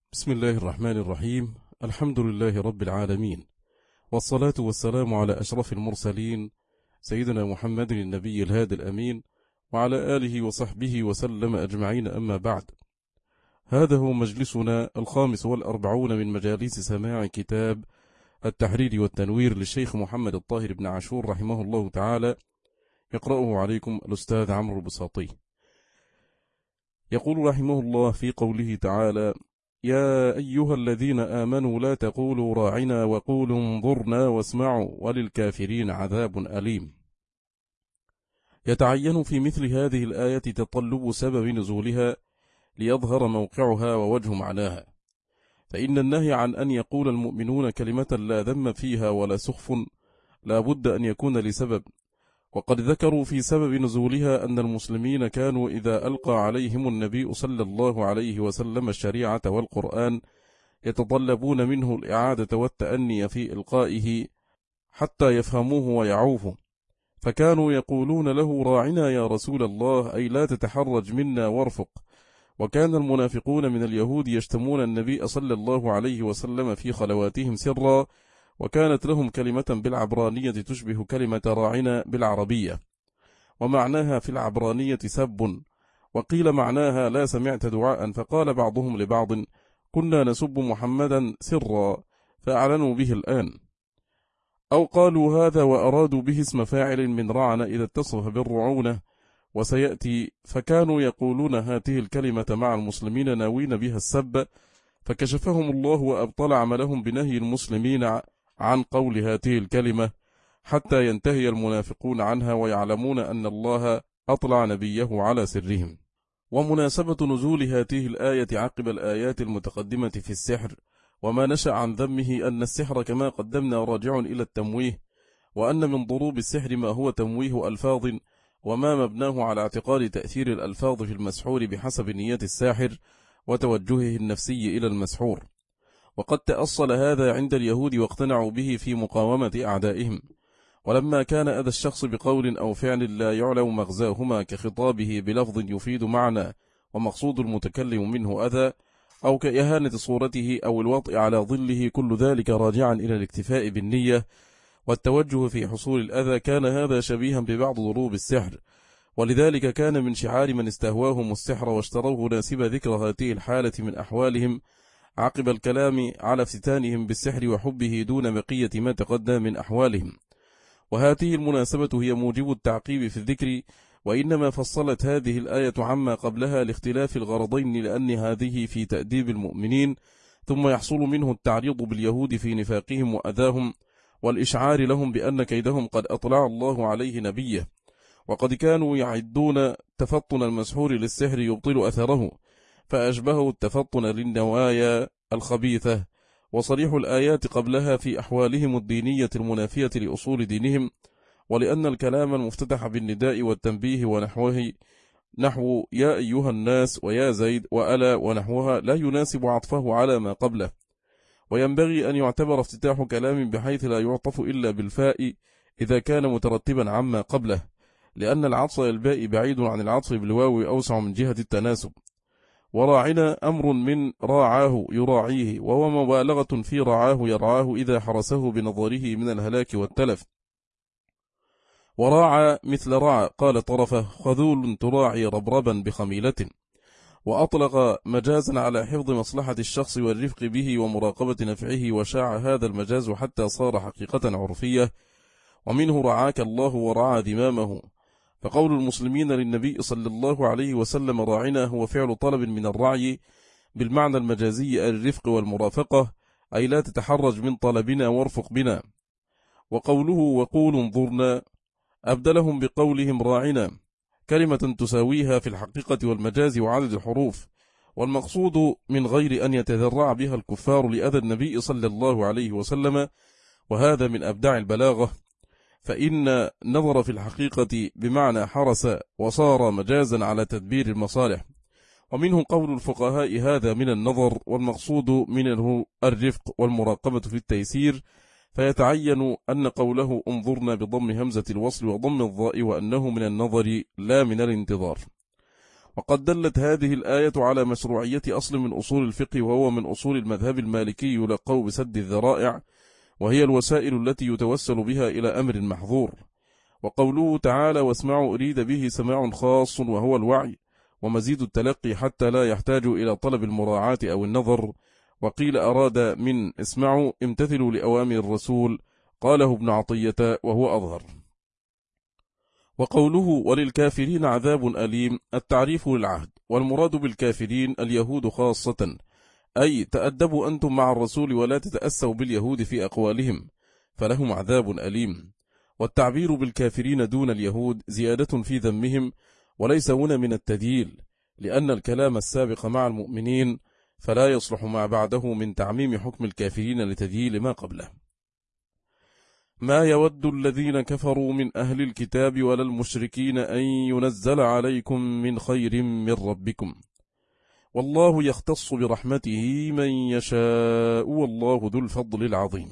بسم الله الرحمن الرحيم. الحمد لله رب العالمين، والصلاة والسلام على أشرف المرسلين سيدنا محمد النبي الهادي الأمين، وعلى آله وصحبه وسلم أجمعين. أما بعد، هذا هو مجلسنا 45 من مجالس سماع كتاب التحرير والتنوير للشيخ محمد الطاهر بن عاشور رحمه الله تعالى، يقرأه عليكم الأستاذ عمرو البساطي. يقول رحمه الله في قوله تعالى: يا أيها الذين آمنوا لا تقولوا راعنا وقولوا انظرنا واسمعوا وللكافرين عذاب أليم. يتعين في مثل هذه الآية تطلب سبب نزولها ليظهر موقعها ووجه معناها، فإن النهي عن أن يقول المؤمنون كلمة لا ذم فيها ولا سخف لا بد أن يكون لسبب، وقد ذكروا في سبب نزولها أن المسلمين كانوا إذا ألقى عليهم النبي صلى الله عليه وسلم الشريعة والقرآن يتطلبون منه الإعادة والتأني في إلقائه حتى يفهموه ويعوفه، فكانوا يقولون له راعنا يا رسول الله، أي لا تتحرج منا وارفق. وكان المنافقون من اليهود يشتمون النبي صلى الله عليه وسلم في خلواتهم سرا، وكانت لهم كلمة بالعبرانية تشبه كلمة راعنا بالعربية، ومعناها في العبرانية سب، وقيل معناها لا سمعت دعاء، فقال بعضهم لبعض: كنا نسب محمدا سرا فأعلنوا به الآن. أو قالوا هذا وأرادوا به اسم فاعل من رعن إذا اتصف بالرعونة، وسيأتي، فكانوا يقولون هذه الكلمة مع المسلمين ناوين بها السب، فكشفهم الله وأبطل عملهم بنهي المسلمين عن قول هذه الكلمة حتى ينتهي المنافقون عنها ويعلمون أن الله أطلع نبيه على سرهم. ومناسبة نزول هذه الآية عقب الآيات المتقدمة في السحر وما نشأ عن ذمه أن السحر كما قدمنا راجع إلى التمويه، وأن من ضروب السحر ما هو تمويه ألفاظ وما مبناه على اعتقاد تأثير الألفاظ في المسحور بحسب نية الساحر وتوجهه النفسي إلى المسحور. وقد تأصل هذا عند اليهود واقتنعوا به في مقاومة أعدائهم، ولما كان أذى الشخص بقول أو فعل لا يعلم مغزاهما كخطابه بلفظ يفيد معنى ومقصود المتكلم منه أذى، أو كإهانة صورته أو الوطء على ظله، كل ذلك راجعا إلى الاكتفاء بالنية والتوجه في حصول الأذى، كان هذا شبيها ببعض ضروب السحر. ولذلك كان من شعار من استهواهم السحر واشتروه ناسب ذكر هذه الحالة من أحوالهم عقب الكلام على افتتانهم بالسحر وحبه دون بقية ما تقدم من أحوالهم. وهذه المناسبة هي موجب التعقيب في الذكر، وإنما فصلت هذه الآية عما قبلها لاختلاف الغرضين، لأن هذه في تأديب المؤمنين، ثم يحصل منه التعريض باليهود في نفاقهم وأذاهم والإشعار لهم بأن كيدهم قد أطلع الله عليه نبيه، وقد كانوا يعدون تفطن المسحور للسحر يبطل أثره، فأشبهه التفطن للنوايا الخبيثة. وصريح الآيات قبلها في أحوالهم الدينية المنافية لأصول دينهم، ولأن الكلام المفتتح بالنداء والتنبيه ونحوه نحو يا أيها الناس ويا زيد وألا ونحوها لا يناسب عطفه على ما قبله، وينبغي أن يعتبر افتتاح كلام بحيث لا يعطف إلا بالفاء إذا كان مترتبا عما قبله، لأن العطف الباء بعيد عن العطف بالواو أوسع من جهة التناسب. وراعنا أمر من راعاه يراعيه، وهو مبالغة في رعاه يرعاه إذا حرسه بنظره من الهلاك والتلف. وراعى مثل رعى، قال طرفه: خذول تراعي ربربا بخميلة. وأطلق مجازا على حفظ مصلحة الشخص والرفق به ومراقبة نفعه، وشاع هذا المجاز حتى صار حقيقة عرفية، ومنه رعاك الله ورعى ذمامه. فقول المسلمين للنبي صلى الله عليه وسلم راعنا هو فعل طلب من الرعي بالمعنى المجازي الرفق والمرافقة، أي لا تتحرج من طلبنا وارفق بنا. وقوله وقول انظرنا أبدلهم بقولهم راعنا، كلمة تساويها في الحقيقة والمجاز وعدد الحروف، والمقصود من غير أن يتذرع بها الكفار لأذى النبي صلى الله عليه وسلم، وهذا من أبداع البلاغة، فإن نظر في الحقيقة بمعنى حرس وصار مجازا على تدبير المصالح. ومنه قول الفقهاء هذا من النظر، والمقصود منه الرفق والمراقبة في التيسير، فيتعين أن قوله انظرنا بضم همزة الوصل وضم الضاء، وأنه من النظر لا من الانتظار. وقد دلت هذه الآية على مشروعية أصل من أصول الفقه، وهو من أصول المذهب المالكي يلقب بسد الذرائع، وهي الوسائل التي يتوسل بها إلى أمر محظور. وقوله تعالى واسمعوا أريد به سماع خاص وهو الوعي ومزيد التلقي حتى لا يحتاج إلى طلب المراعاة أو النظر. وقيل أراد من اسمعوا امتثلوا لأوامر الرسول، قاله ابن عطية وهو أظهر. وقوله وللكافرين عذاب أليم التعريف للعهد، والمراد بالكافرين اليهود خاصة، أي تأدبوا أنتم مع الرسول ولا تتأسوا باليهود في أقوالهم فلهم عذاب أليم. والتعبير بالكافرين دون اليهود زيادة في ذمهم، وليس هنا من التدييل، لأن الكلام السابق مع المؤمنين فلا يصلح ما بعده من تعميم حكم الكافرين لتدييل ما قبله. ما يود الذين كفروا من أهل الكتاب ولا المشركين أن ينزل عليكم من خير من ربكم والله يختص برحمته من يشاء والله ذو الفضل العظيم.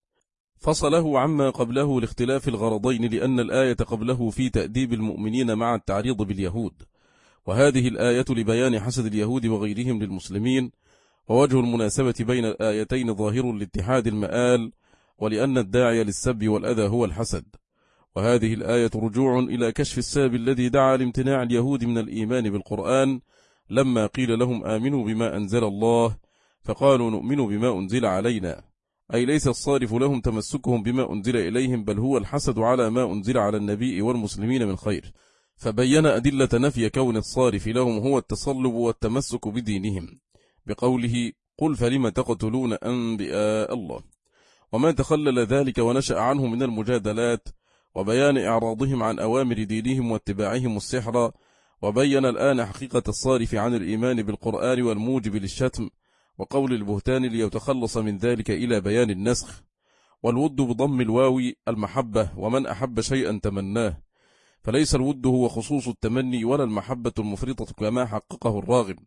فصله عما قبله لاختلاف الغرضين، لأن الآية قبله في تأديب المؤمنين مع التعريض باليهود، وهذه الآية لبيان حسد اليهود وغيرهم للمسلمين. ووجه المناسبة بين الآيتين ظاهر لاتحاد المآل، ولأن الداعي للسب والأذى هو الحسد. وهذه الآية رجوع إلى كشف السبب الذي دعا لامتناع اليهود من الإيمان بالقرآن لما قيل لهم آمنوا بما أنزل الله فقالوا نؤمن بما أنزل علينا، أي ليس الصارف لهم تمسكهم بما أنزل إليهم، بل هو الحسد على ما أنزل على النبي والمسلمين من خير. فبين أدلة نفي كون الصارف لهم هو التصلب والتمسك بدينهم بقوله قل فلم تقتلون أنبياء الله، وما تخلل ذلك ونشأ عنه من المجادلات وبيان إعراضهم عن أوامر دينهم واتباعهم السحر. وبين الآن حقيقة الصارف عن الإيمان بالقرآن والموجب للشتم وقول البهتان ليتخلص من ذلك إلى بيان النسخ. والود بضم الواو المحبة، ومن أحب شيئا تمناه، فليس الود هو خصوص التمني ولا المحبة المفرطة كما حققه الراغب.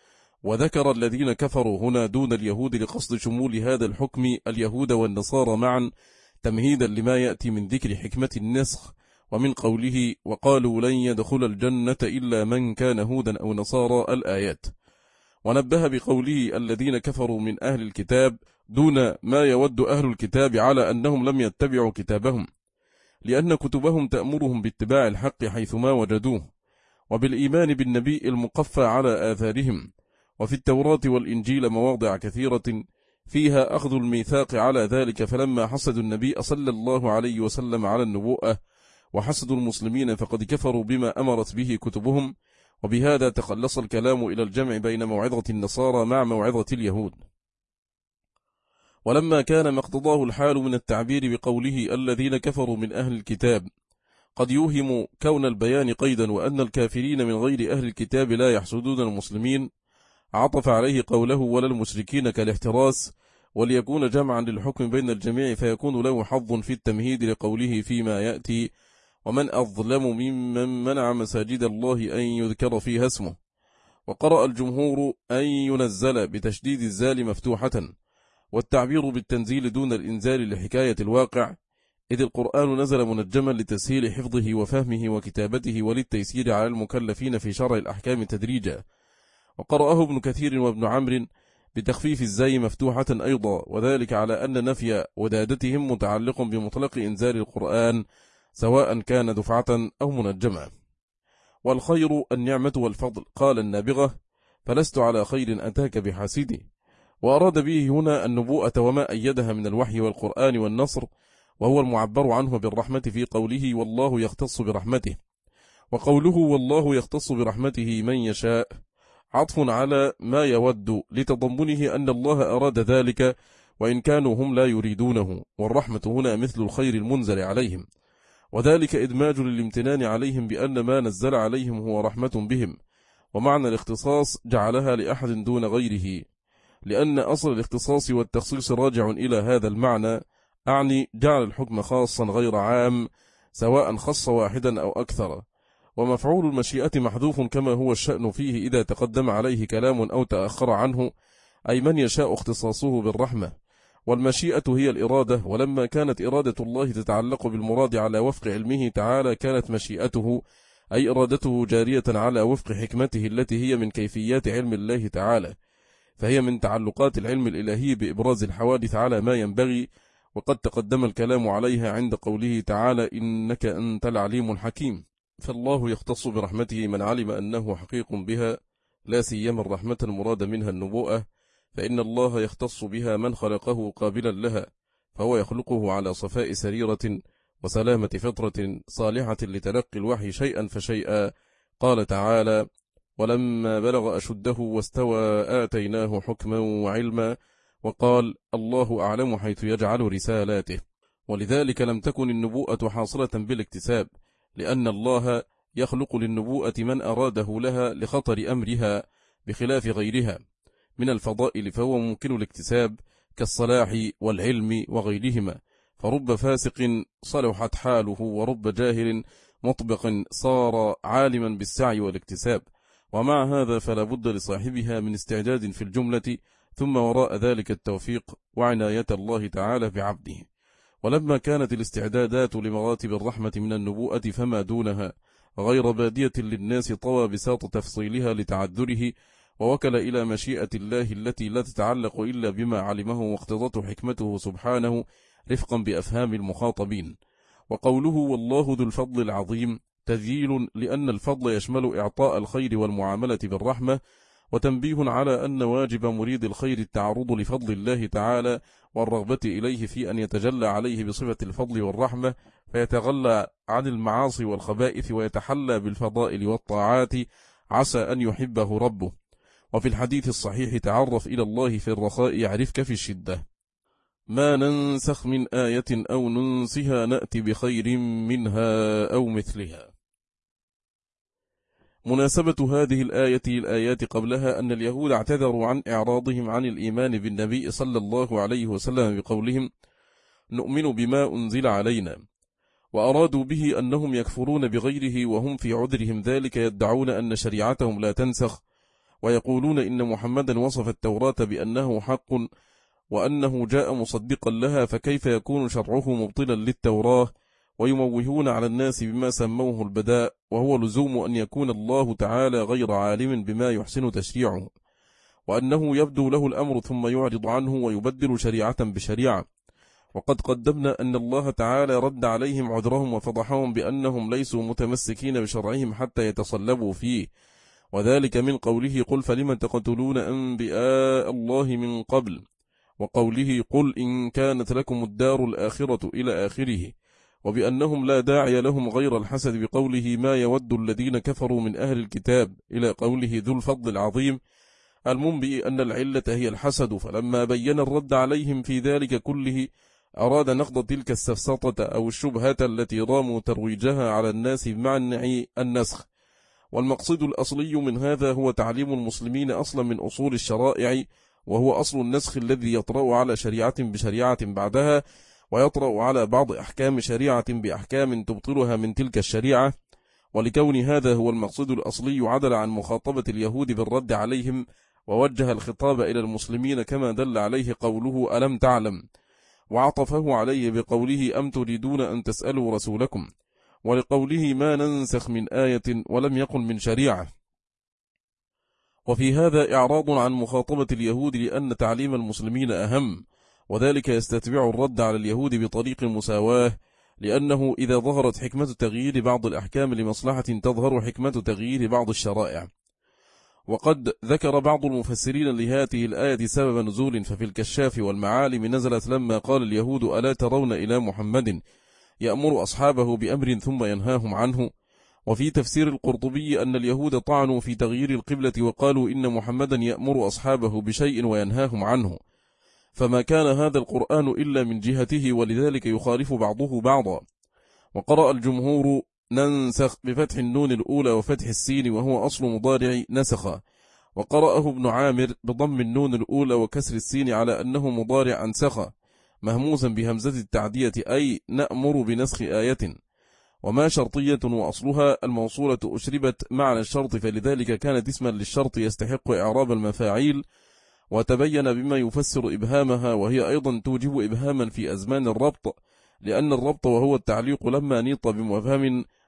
وذكر الذين كفروا هنا دون اليهود لقصد شمول هذا الحكم اليهود والنصارى معا، تمهيدا لما يأتي من ذكر حكمة النسخ، ومن قوله وقالوا لن يدخل الجنة إلا من كان هودا أو نصارى الآيات. ونبه بقوله الذين كفروا من أهل الكتاب دون ما يود أهل الكتاب على أنهم لم يتبعوا كتابهم، لأن كتبهم تأمرهم باتباع الحق حيثما وجدوه، وبالإيمان بالنبي المقفى على آثارهم. وفي التوراة والإنجيل مواضع كثيرة فيها أخذ الميثاق على ذلك، فلما حسدوا النبي صلى الله عليه وسلم على النبوءة وحسدوا المسلمين فقد كفروا بما أمرت به كتبهم. وبهذا تخلص الكلام إلى الجمع بين موعظة النصارى مع موعظة اليهود. ولما كان ما اقتضاه الحال من التعبير بقوله الذين كفروا من أهل الكتاب قد يوهم كون البيان قيدا، وأن الكافرين من غير أهل الكتاب لا يحسدون المسلمين، عطف عليه قوله ولا المشركين كالاحتراس، وليكون جمعا للحكم بين الجميع فيكون له حظ في التمهيد لقوله فيما يأتي ومن أظلم ممن منع مساجد الله أن يذكر فيها اسمه. وقرأ الجمهور أن ينزل بتشديد الزال مفتوحة، والتعبير بالتنزيل دون الإنزال لحكاية الواقع، إذ القرآن نزل منجما لتسهيل حفظه وفهمه وكتابته وللتيسير على المكلفين في شرع الأحكام تدريجا. وقرأه ابن كثير وابن عمرو بتخفيف الزاي مفتوحة أيضا، وذلك على أن نفي ودادتهم متعلق بمطلق إنزال القرآن سواء كان دفعة أو منجما. والخير النعمة والفضل، قال النابغة فلست على خير أتاك بحاسدي، وأراد به هنا النبوءة وما أيدها من الوحي والقرآن والنصر، وهو المعبر عنه بالرحمة في قوله والله يختص برحمته. وقوله والله يختص برحمته من يشاء عطف على ما يود لتضمنه أن الله أراد ذلك وإن كانوا هم لا يريدونه، والرحمة هنا مثل الخير المنزل عليهم، وذلك إدماج للامتنان عليهم بأن ما نزل عليهم هو رحمة بهم. ومعنى الاختصاص جعلها لأحد دون غيره، لأن أصل الاختصاص والتخصيص راجع إلى هذا المعنى، أعني جعل الحكم خاصا غير عام سواء خص واحدا أو أكثر. ومفعول المشيئة محذوف كما هو الشأن فيه إذا تقدم عليه كلام أو تأخر عنه، أي من يشاء اختصاصه بالرحمة. والمشيئة هي الإرادة، ولما كانت إرادة الله تتعلق بالمراد على وفق علمه تعالى كانت مشيئته أي إرادته جارية على وفق حكمته التي هي من كيفيات علم الله تعالى، فهي من تعلقات العلم الإلهي بإبراز الحوادث على ما ينبغي، وقد تقدم الكلام عليها عند قوله تعالى إنك أنت العليم الحكيم. فالله يختص برحمته من علم أنه حقيق بها، لا سيما الرحمة المراد منها النبوءة، فإن الله يختص بها من خلقه قابلا لها، فهو يخلقه على صفاء سريرة وسلامة فطرة صالحة لتلقي الوحي شيئا فشيئا. قال تعالى ولما بلغ أشده واستوى آتيناه حكما وعلما، وقال الله أعلم حيث يجعل رسالاته. ولذلك لم تكن النبوءة حاصلة بالاكتساب، لأن الله يخلق للنبوءة من أراده لها لخطر أمرها، بخلاف غيرها من الفضائل فهو ممكن الاكتساب كالصلاح والعلم وغيرهما، فرب فاسق صلحت حاله، ورب جاهل مطبق صار عالما بالسعي والاكتساب. ومع هذا فلا بد لصاحبها من استعداد في الجملة، ثم وراء ذلك التوفيق وعناية الله تعالى بعبده. ولما كانت الاستعدادات لمراتب الرحمة من النبوءة فما دونها غير بادية للناس، طوى بساط تفصيلها لتعذره، ووكل إلى مشيئة الله التي لا تتعلق إلا بما علمه واقتضته حكمته سبحانه رفقا بأفهام المخاطبين. وقوله والله ذو الفضل العظيم تذييل، لأن الفضل يشمل إعطاء الخير والمعاملة بالرحمة، وتنبيه على أن واجب مريد الخير التعرض لفضل الله تعالى والرغبة إليه في أن يتجلى عليه بصفة الفضل والرحمة، فيتغلى عن المعاصي والخبائث ويتحلى بالفضائل والطاعات، عسى أن يحبه ربه. وفي الحديث الصحيح تعرف إلى الله في الرخاء يعرفك في الشدة. ما ننسخ من آية أو ننسها نأتي بخير منها أو مثلها. مناسبة هذه الآية الآيات قبلها أن اليهود اعتذروا عن إعراضهم عن الإيمان بالنبي صلى الله عليه وسلم بقولهم نؤمن بما أنزل علينا، وأرادوا به أنهم يكفرون بغيره وهم في عذرهم ذلك يدعون أن شريعتهم لا تنسخ، ويقولون إن محمدا وصف التوراة بأنه حق وأنه جاء مصدقا لها، فكيف يكون شرعه مبطلا للتوراة، ويموهون على الناس بما سموه البداء، وهو لزوم أن يكون الله تعالى غير عالم بما يحسن تشريعه، وأنه يبدو له الأمر ثم يعرض عنه ويبدل شريعة بشريعة. وقد قدمنا أن الله تعالى رد عليهم عذرهم وفضحهم بأنهم ليسوا متمسكين بشرعهم حتى يتصلبوا فيه، وذلك من قوله قل فلم تقتلون أنبياء الله من قبل، وقوله قل إن كانت لكم الدار الآخرة إلى آخره، وبأنهم لا داعي لهم غير الحسد بقوله ما يود الذين كفروا من أهل الكتاب إلى قوله ذو الفضل العظيم، المنبئ أن العلة هي الحسد. فلما بين الرد عليهم في ذلك كله أراد نقض تلك السفسطة أو الشبهة التي راموا ترويجها على الناس بمعنى النسخ. والمقصد الأصلي من هذا هو تعليم المسلمين أصلا من أصول الشرائع، وهو أصل النسخ الذي يطرأ على شريعة بشريعة بعدها، ويطرأ على بعض أحكام شريعة بأحكام تبطلها من تلك الشريعة. ولكون هذا هو المقصد الأصلي عدل عن مخاطبة اليهود بالرد عليهم، ووجه الخطاب إلى المسلمين كما دل عليه قوله ألم تعلم، وعطفه عليه بقوله أم تريدون أن تسألوا رسولكم، ولقوله ما ننسخ من آية ولم يقل من شريعة. وفي هذا إعراض عن مخاطبة اليهود لأن تعليم المسلمين أهم، وذلك يستتبع الرد على اليهود بطريق المساواة، لأنه إذا ظهرت حكمة تغيير بعض الأحكام لمصلحة تظهر حكمة تغيير بعض الشرائع. وقد ذكر بعض المفسرين لهذه الآية سبب نزول، ففي الكشاف والمعالم نزلت لما قال اليهود ألا ترون إلى محمد يأمر أصحابه بأمر ثم ينهاهم عنه. وفي تفسير القرطبي أن اليهود طعنوا في تغيير القبلة وقالوا إن محمدا يأمر أصحابه بشيء وينهاهم عنه، فما كان هذا القرآن إلا من جهته، ولذلك يخالف بعضه بعضا. وقرأ الجمهور ننسخ بفتح النون الأولى وفتح السين وهو أصل مضارع نسخ، وقرأه ابن عامر بضم النون الأولى وكسر السين على أنه مضارع أنسخ مهموزا بهمزة التعدية، أي نأمر بنسخ آية، وما شرطية وأصلها الموصولة أشربت معنى الشرط، فلذلك كانت اسما للشرط يستحق إعراب المفاعيل، وتبين بما يفسر إبهامها، وهي أيضا توجب إبهاما في أزمان الربط، لأن الربط وهو التعليق لما نيط بمفهم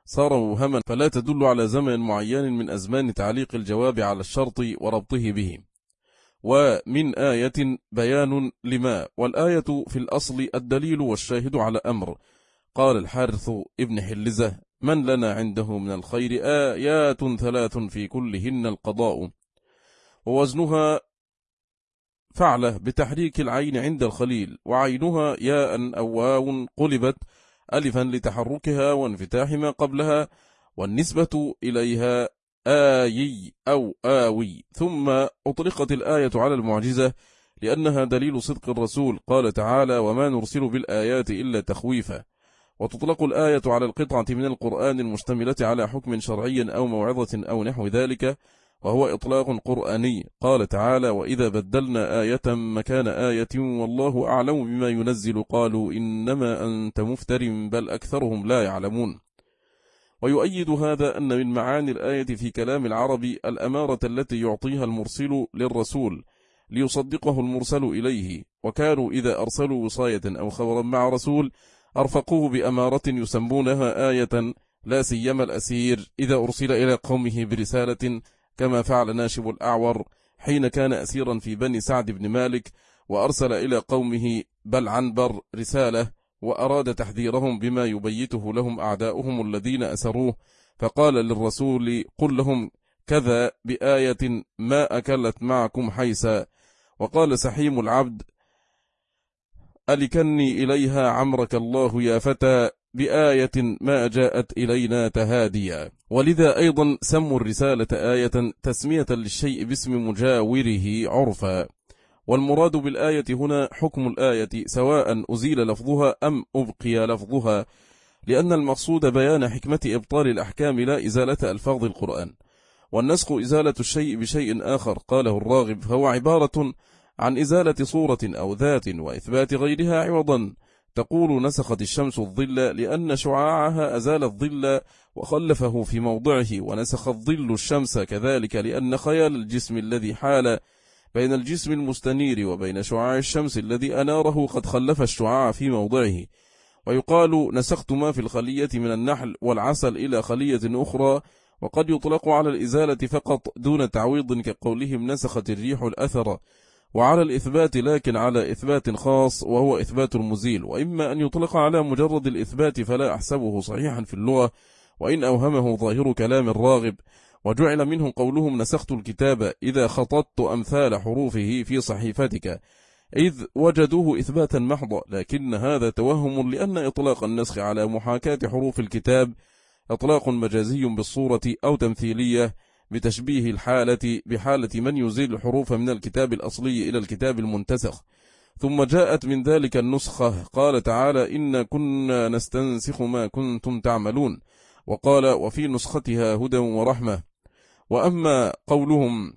صار موهما فلا تدل على زمن معين من أزمان تعليق الجواب على الشرط وربطه به. ومن آية بيان لما، والآية في الأصل الدليل والشاهد على أمر. قال الحارث ابن حلزة: من لنا عنده من الخير آيات 3 في كلهن القضاء. ووزنها فعله بتحريك العين عند الخليل، وعينها ياء أو واو قلبت ألفا لتحركها وانفتاح ما قبلها، والنسبة إليها آيي أو آوي. ثم أطلقت الآية على المعجزة لأنها دليل صدق الرسول، قال تعالى: وما نرسل بالآيات إلا تخويفا. وتطلق الآية على القطعة من القرآن المشتملة على حكم شرعي أو موعظة أو نحو ذلك، وهو إطلاق قرآني. قال تعالى: وإذا بدلنا آية مكان آية والله أعلم بما ينزل قالوا إنما أنت مفتر بل أكثرهم لا يعلمون. ويؤيد هذا أن من معاني الآية في كلام العرب الأمارة التي يعطيها المرسل للرسول ليصدقه المرسل إليه، وكانوا إذا أرسلوا وصاية أو خبرا مع رسول أرفقوه بأمارة يسمونها آية، لا سيما الأسير إذا أرسل إلى قومه برسالة، كما فعل ناشب الأعور حين كان أسيرا في بني سعد بن مالك، وأرسل إلى قومه بل عنبر رسالة، وأراد تحذيرهم بما يبيته لهم أعداؤهم الذين أسروه، فقال للرسول: قل لهم كذا بآية ما أكلت معكم حيسا. وقال سحيم العبد: ألكني إليها عمرك الله يا فتى بآية ما جاءت إلينا تهاديا. ولذا أيضا سموا الرسالة آية تسمية للشيء باسم مجاوره عرفا. والمراد بالآية هنا حكم الآية سواء أزيل لفظها أم أبقي لفظها، لأن المقصود بيان حكمة إبطال الأحكام لا إزالة ألفاظ القرآن. والنسخ إزالة الشيء بشيء آخر، قاله الراغب، فهو عبارة عن إزالة صورة أو ذات وإثبات غيرها عوضا. تقول: نسخت الشمس الظل لأن شعاعها أزال الظل وخلفه في موضعه، ونسخ الظل الشمس كذلك لأن خيال الجسم الذي حال بين الجسم المستنير وبين شعاع الشمس الذي أناره قد خلف الشعاع في موضعه. ويقال: نسخت ما في الخلية من النحل والعسل إلى خلية أخرى، وقد يطلق على الإزالة فقط دون تعويض كقولهم نسخت الريح الأثر، وعلى الإثبات لكن على إثبات خاص وهو إثبات المزيل. وإما أن يطلق على مجرد الإثبات فلا أحسبه صحيحا في اللغة، وإن أوهمه ظاهر كلام الراغب. وجعل منه قولهم نسخت الكتاب إذا خططت أمثال حروفه في صحيفتك، إذ وجدوه إثباتا محضا، لكن هذا توهم، لأن إطلاق النسخ على محاكاة حروف الكتاب إطلاق مجازي بالصورة أو تمثيلية بتشبيه الحالة بحالة من يزيل الحروف من الكتاب الأصلي إلى الكتاب المنتسخ. ثم جاءت من ذلك النسخة، قال تعالى: إن كنا نستنسخ ما كنتم تعملون، وقال: وفي نسختها هدى ورحمة. وأما قولهم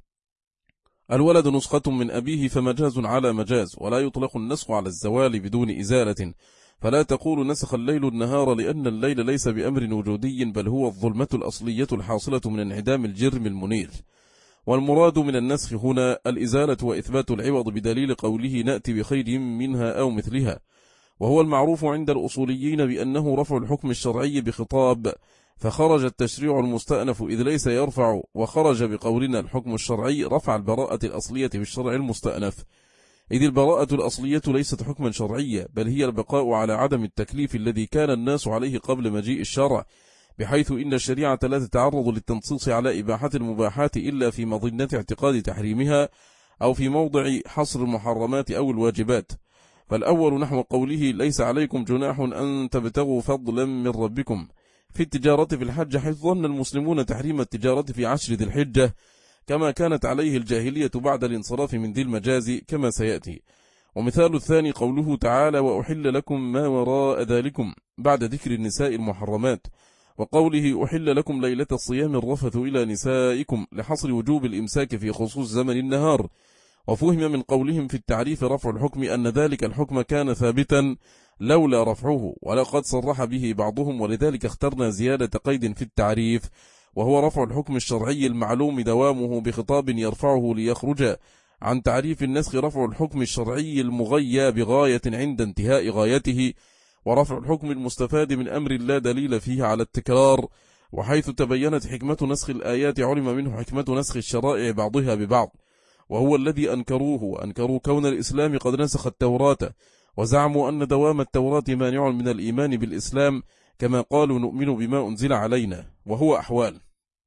الولد نسخة من أبيه فمجاز على مجاز، ولا يطلق النسخ على الزوال بدون إزالة، فلا تقول نسخ الليل النهار، لأن الليل ليس بأمر وجودي، بل هو الظلمة الأصلية الحاصلة من انعدام الجرم المنير. والمراد من النسخ هنا الإزالة وإثبات العوض، بدليل قوله: نأتي بخير منها أو مثلها، وهو المعروف عند الأصوليين بأنه رفع الحكم الشرعي بخطاب، فخرج التشريع المستأنف إذ ليس يرفع، وخرج بقولنا الحكم الشرعي رفع البراءة الأصلية بالشرع المستأنف، إذ البراءة الأصلية ليست حكما شرعيا، بل هي البقاء على عدم التكليف الذي كان الناس عليه قبل مجيء الشرع، بحيث إن الشريعة لا تتعرض للتنصيص على إباحة المباحات إلا في مظنة اعتقاد تحريمها، أو في موضع حصر المحرمات أو الواجبات. فالأول نحو قوله: ليس عليكم جناح أن تبتغوا فضلا من ربكم في التجارة في الحج، حيث ظن المسلمون تحريم التجارة في 10 ذي الحجة، كما كانت عليه الجاهلية بعد الانصراف من ذي المجاز كما سيأتي. ومثال الثاني قوله تعالى: وأحل لكم ما وراء ذلكم، بعد ذكر النساء المحرمات، وقوله: أحل لكم ليلة الصيام الرفث إلى نسائكم، لحصر وجوب الإمساك في خصوص زمن النهار. وفهم من قولهم في التعريف رفع الحكم أن ذلك الحكم كان ثابتا لولا رفعه، ولقد صرح به بعضهم، ولذلك اخترنا زيادة قيد في التعريف، وهو رفع الحكم الشرعي المعلوم دوامه بخطاب يرفعه ليخرج عن تعريف النسخ رفع الحكم الشرعي المغيى بغاية عند انتهاء غايته، ورفع الحكم المستفاد من أمر لا دليل فيه على التكرار، وحيث تبينت حكمة نسخ الآيات علم منه حكمة نسخ الشرائع بعضها ببعض، وهو الذي أنكروه، وأنكروا كون الإسلام قد نسخ التوراة، وزعموا أن دوام التوراة مانع من الإيمان بالإسلام، كما قالوا نؤمن بما أنزل علينا، وهو أحوال.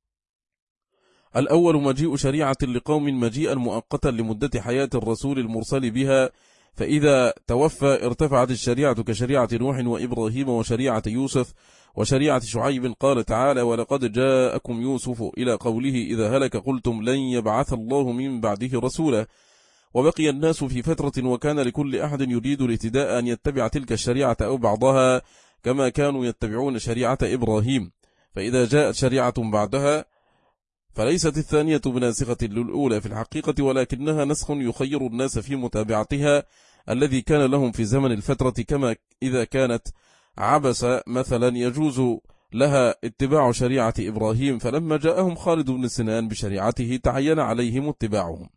الأول مجيء شريعة لقوم مجيئا مؤقتا لمدة حياة الرسول المرسل بها، فإذا توفى ارتفعت الشريعة كشريعة نوح وإبراهيم وشريعة يوسف وشريعة شعيب. قال تعالى: ولقد جاءكم يوسف، إلى قوله: إذا هلك قلتم لن يبعث الله من بعده رسولا. وبقي الناس في فترة، وكان لكل أحد يريد الاهتداء أن يتبع تلك الشريعة أو بعضها، كما كانوا يتبعون شريعة إبراهيم، فإذا جاءت شريعة بعدها فليست الثانية بناسخة للأولى في الحقيقة، ولكنها نسخ يخير الناس في متابعتها الذي كان لهم في زمن الفترة، كما إذا كانت عبس مثلا يجوز لها اتباع شريعة إبراهيم، فلما جاءهم خالد بن سنان بشريعته تعين عليهم اتباعهم.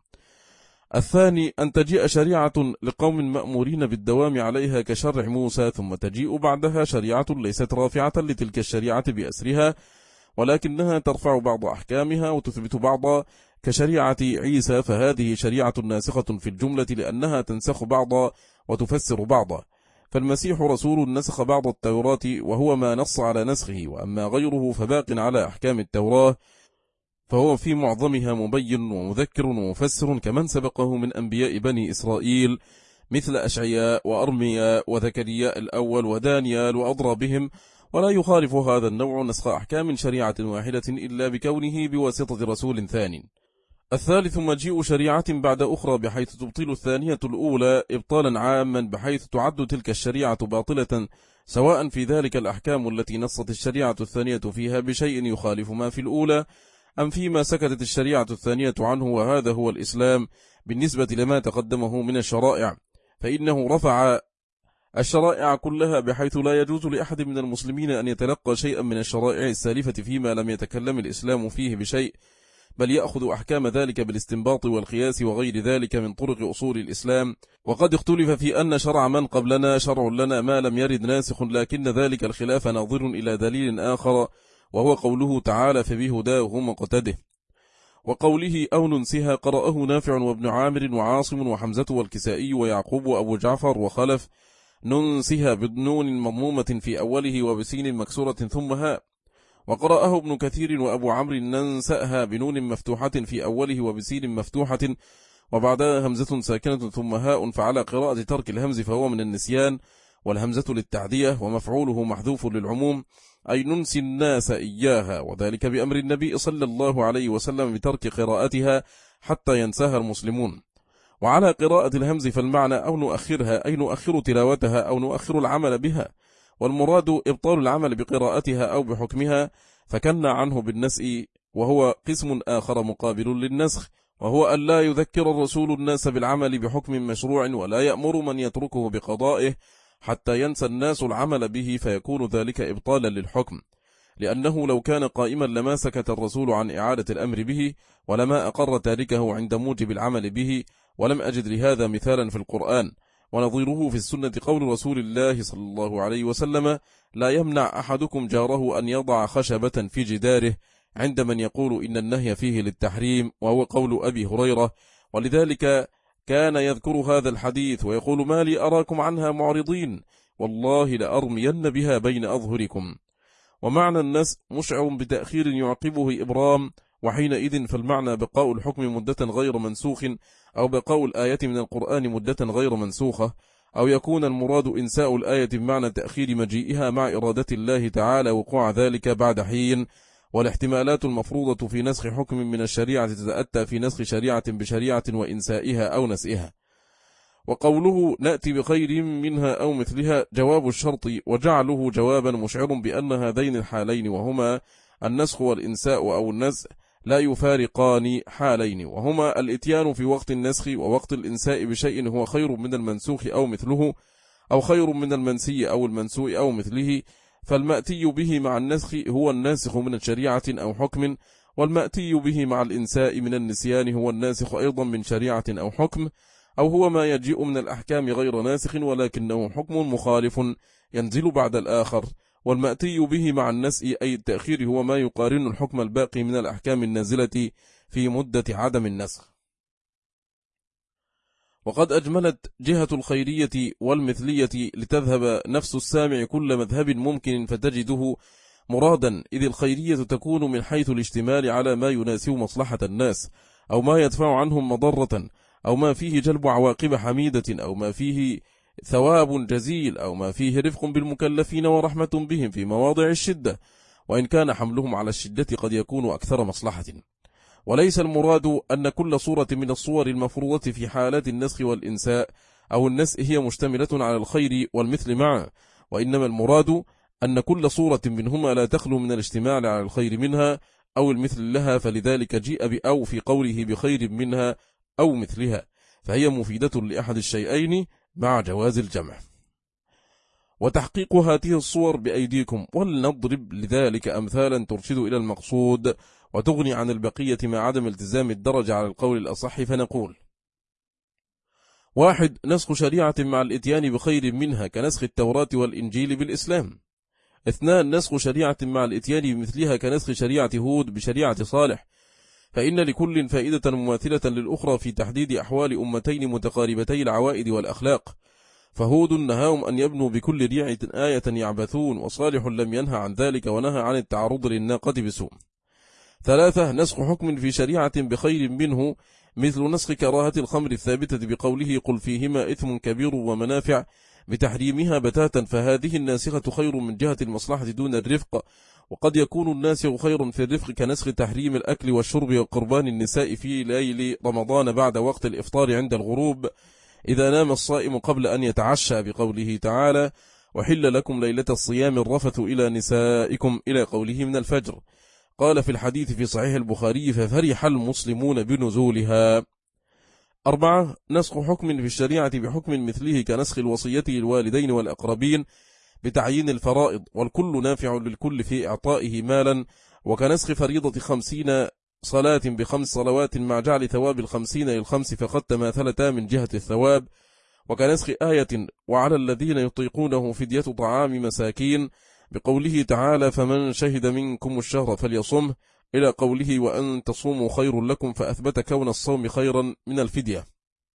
الثاني أن تجيء شريعة لقوم مأمورين بالدوام عليها كشرع موسى، ثم تجيء بعدها شريعة ليست رافعة لتلك الشريعة بأسرها، ولكنها ترفع بعض أحكامها وتثبت بعضا كشريعة عيسى، فهذه شريعة ناسخة في الجملة لأنها تنسخ بعضا وتفسر بعضا. فالمسيح رسول نسخ بعض التوراة وهو ما نص على نسخه، وأما غيره فباق على أحكام التوراة، فهو في معظمها مبين ومذكر ومفسر كمن سبقه من أنبياء بني إسرائيل، مثل أشعياء وأرمياء وذكرياء الأول ودانيال وأضرى بهم، ولا يخالف هذا النوع نسخ أحكام شريعة واحدة إلا بكونه بواسطة رسول ثاني. الثالث مجيء شريعة بعد أخرى بحيث تبطل الثانية الأولى إبطالا عاما، بحيث تعد تلك الشريعة باطلة، سواء في ذلك الأحكام التي نصت الشريعة الثانية فيها بشيء يخالف ما في الأولى، أم فيما سكتت الشريعة الثانية عنه، وهذا هو الإسلام بالنسبة لما تقدمه من الشرائع، فإنه رفع الشرائع كلها، بحيث لا يجوز لأحد من المسلمين أن يتلقى شيئا من الشرائع السالفة فيما لم يتكلم الإسلام فيه بشيء، بل يأخذ أحكام ذلك بالاستنباط والقياس وغير ذلك من طرق أصول الإسلام. وقد اختلف في أن شرع من قبلنا شرع لنا ما لم يرد ناسخ، لكن ذلك الخلاف ناظر إلى دليل آخر، وهو قوله تعالى: فبهداهم اقتده. وقوله أو ننسها قرأه نافع وابن عامر وعاصم وحمزة والكسائي ويعقوب وأبو جعفر وخلف، ننسها بالنون مضمومة في أوله وبسين مكسورة ثم هاء. وقرأه ابن كثير وأبو عمرو ننسأها بنون مفتوحة في أوله وبسين مفتوحة وبعدها همزة ساكنة ثم هاء، فعلى قراءة ترك الهمز فهو من النسيان، والهمزة للتعدية، ومفعوله محذوف للعموم، أي ننسي الناس إياها، وذلك بأمر النبي صلى الله عليه وسلم بترك قراءتها حتى ينساها المسلمون. وعلى قراءة الهمز فالمعنى أو نؤخرها، أي نؤخر تلاوتها أو نؤخر العمل بها، والمراد إبطال العمل بقراءتها أو بحكمها، فكنا عنه بالنسء، وهو قسم آخر مقابل للنسخ، وهو أن لا يذكر الرسول الناس بالعمل بحكم مشروع، ولا يأمر من يتركه بقضائه حتى ينسى الناس العمل به، فيكون ذلك إبطالا للحكم، لأنه لو كان قائما لما سكت الرسول عن إعادة الأمر به، ولما أقر تاركه عند موجب العمل به، ولم أجد لهذا مثالا في القرآن. ونظيره في السنة قول رسول الله صلى الله عليه وسلم: لا يمنع أحدكم جاره أن يضع خشبة في جداره، عند من يقول إن النهي فيه للتحريم، وهو قول أبي هريرة، ولذلك كان يذكر هذا الحديث ويقول: ما لي أراكم عنها معرضين، والله لأرمين بها بين أظهركم. ومعنى النسخ مشعر بتأخير يعقبه إبرام، وحينئذ فالمعنى بقاء الحكم مدة غير منسوخ، أو بقاء الآية من القرآن مدة غير منسوخة، أو يكون المراد إنساء الآية بمعنى تأخير مجيئها مع إرادة الله تعالى وقوع ذلك بعد حين. والاحتمالات المفروضة في نسخ حكم من الشريعة تتأتى في نسخ شريعة بشريعة وإنسائها أو نسئها. وقوله نأتي بخير منها أو مثلها جواب الشرط، وجعله جوابا مشعر بأن هذين الحالين، وهما النسخ والإنساء أو النسخ، لا يفارقان حالين، وهما الاتيان في وقت النسخ ووقت الإنساء بشيء هو خير من المنسوخ أو مثله، أو خير من المنسي أو المنسوء أو مثله. فالمأتي به مع النسخ هو الناسخ من الشريعة أو حكم، والمأتي به مع الإنساء من النسيان هو الناسخ أيضا من شريعة أو حكم، أو هو ما يجيء من الأحكام غير ناسخ ولكنه حكم مخالف ينزل بعد الآخر، والمأتي به مع النسء أي التأخير هو ما يقارن الحكم الباقي من الأحكام النازلة في مدة عدم النسخ. وقد أجملت جهة الخيرية والمثلية لتذهب نفس السامع كل مذهب ممكن فتجده مرادا، إذ الخيرية تكون من حيث الاشتمال على ما يناسب مصلحة الناس، أو ما يدفع عنهم مضرة، أو ما فيه جلب عواقب حميدة، أو ما فيه ثواب جزيل، أو ما فيه رفق بالمكلفين ورحمة بهم في مواضع الشدة، وإن كان حملهم على الشدة قد يكون أكثر مصلحة. وليس المراد أن كل صورة من الصور المفروضة في حالات النسخ والإنساء أو النسء هي مشتملة على الخير والمثل معا، وإنما المراد أن كل صورة منهما لا تخلو من الاشتمال على الخير منها أو المثل لها، فلذلك جيء بأو في قوله بخير منها أو مثلها، فهي مفيدة لأحد الشيئين مع جواز الجمع. وتحقيق هذه الصور بأيديكم، ولنضرب لذلك أمثالا ترشد إلى المقصود وتغني عن البقية مع عدم التزام الدرجة على القول الأصح، فنقول: 1. نسخ شريعة مع الإتيان بخير منها كنسخ التوراة والإنجيل بالإسلام. 2. نسخ شريعة مع الإتيان بمثلها كنسخ شريعة هود بشريعة صالح، فإن لكل فائدة مماثلة للأخرى في تحديد أحوال أمتين متقاربتي العوائد والأخلاق، فهود نهاهم أن يبنوا بكل ريعة آية يعبثون، وصالح لم ينهى عن ذلك ونهى عن التعرض للناقة بسوء. 3. نسخ حكم في شريعة بخير منه مثل نسخ كراهة الخمر الثابتة بقوله قل فيهما إثم كبير ومنافع بتحريمها بتاتا، فهذه الناسخة خير من جهة المصلحة دون الرفق، وقد يكون الناسخ خير في الرفق كنسخ تحريم الأكل والشرب وقربان النساء في ليل رمضان بعد وقت الإفطار عند الغروب إذا نام الصائم قبل أن يتعشى، بقوله تعالى وحل لكم ليلة الصيام الرفث إلى نسائكم إلى قوله من الفجر. قال في الحديث في صحيح البخاري ففرح المسلمون بنزولها. 4. نسخ حكم في الشريعة بحكم مثله كنسخ الوصية للوالدين والأقربين بتعيين الفرائض، والكل نافع للكل في إعطائه مالا، وكنسخ فريضة 50 صلاة ب5 صلوات مع جعل ثواب 50 لل5 فقد تماثلتا من جهة الثواب، وكنسخ آية وعلى الذين يطيقونه فدية طعام مساكين بقوله تعالى فمن شهد منكم الشهر فليصمه إلى قوله وأن تصوموا خير لكم، فأثبت كون الصوم خيرا من الفدية.